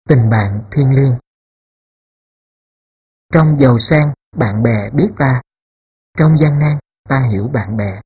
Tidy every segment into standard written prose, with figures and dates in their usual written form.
Tình bạn thiêng liêng. Trong giàu sang, bạn bè biết ta. Trong gian nan, ta hiểu bạn bè.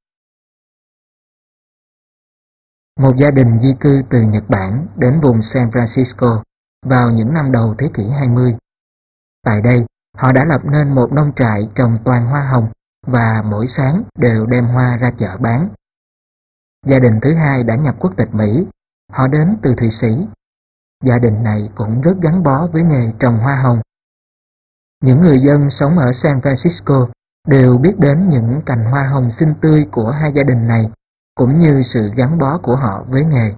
Một gia đình di cư từ Nhật Bản đến vùng San Francisco vào những năm đầu thế kỷ 20. Tại đây, họ đã lập nên một nông trại trồng toàn hoa hồng và mỗi sáng đều đem hoa ra chợ bán. Gia đình thứ hai đã nhập quốc tịch Mỹ, họ đến từ Thụy Sĩ. Gia đình này cũng rất gắn bó với nghề trồng hoa hồng. Những người dân sống ở San Francisco đều biết đến những cành hoa hồng xinh tươi của hai gia đình này, cũng như sự gắn bó của họ với nghề.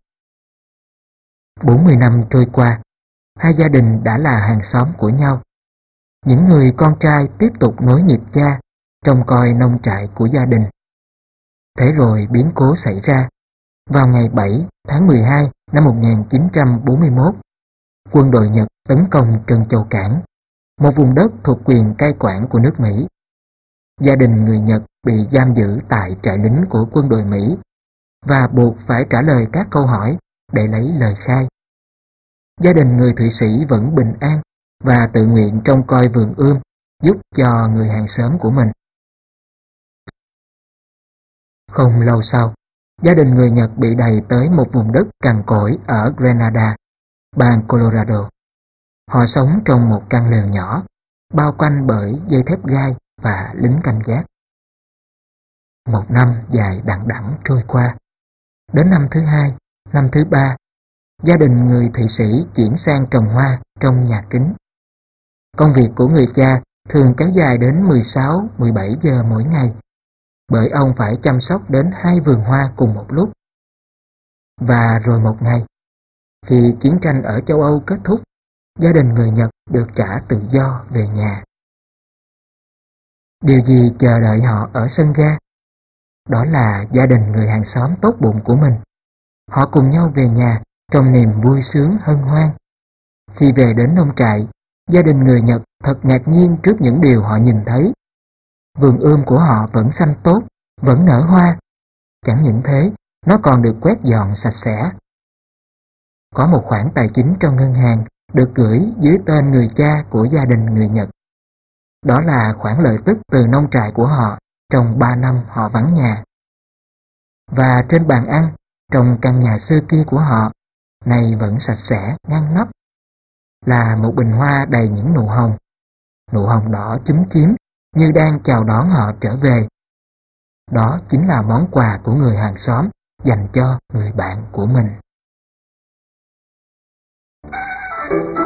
40 năm trôi qua, hai gia đình đã là hàng xóm của nhau. Những người con trai tiếp tục nối nghiệp cha, trông coi nông trại của gia đình. Thế rồi biến cố xảy ra. Vào ngày 7 tháng 12 năm 1941, quân đội Nhật tấn công Trân Châu Cảng, một vùng đất thuộc quyền cai quản của nước Mỹ. Gia đình người Nhật bị giam giữ tại trại lính của quân đội Mỹ và buộc phải trả lời các câu hỏi để lấy lời khai. Gia đình người Thụy Sĩ vẫn bình an và tự nguyện trông coi vườn ươm, giúp cho người hàng xóm của mình. Không lâu sau, gia đình người Nhật bị đày tới một vùng đất cằn cỗi ở Grenada, bang Colorado. Họ sống trong một căn lều nhỏ, bao quanh bởi dây thép gai và lính canh gác. Một năm dài đằng đẵng trôi qua. Đến năm thứ hai, năm thứ ba, gia đình người Thụy Sĩ chuyển sang trồng hoa trong nhà kính. Công việc của người cha thường kéo dài đến 16-17 giờ mỗi ngày, bởi ông phải chăm sóc đến 2 vườn hoa cùng một lúc. Và rồi một ngày, khi chiến tranh ở châu Âu kết thúc, gia đình người Nhật được trả tự do về nhà. Điều gì chờ đợi họ ở sân ga? Đó là gia đình người hàng xóm tốt bụng của mình. Họ cùng nhau về nhà trong niềm vui sướng hân hoan. Khi về đến nông trại, gia đình người Nhật thật ngạc nhiên trước những điều họ nhìn thấy. Vườn ươm của họ vẫn xanh tốt, vẫn nở hoa. Chẳng những thế, nó còn được quét dọn sạch sẽ. Có một khoản tài chính trong ngân hàng được gửi dưới tên người cha của gia đình người Nhật. Đó là khoản lợi tức từ nông trại của họ trong 3 năm họ vắng nhà. Và trên bàn ăn, trong căn nhà xưa kia của họ, nay vẫn sạch sẽ, ngăn nắp, là một bình hoa đầy những nụ hồng. Nụ hồng đỏ chúm chím như đang chào đón họ trở về. Đó chính là món quà của người hàng xóm dành cho người bạn của mình.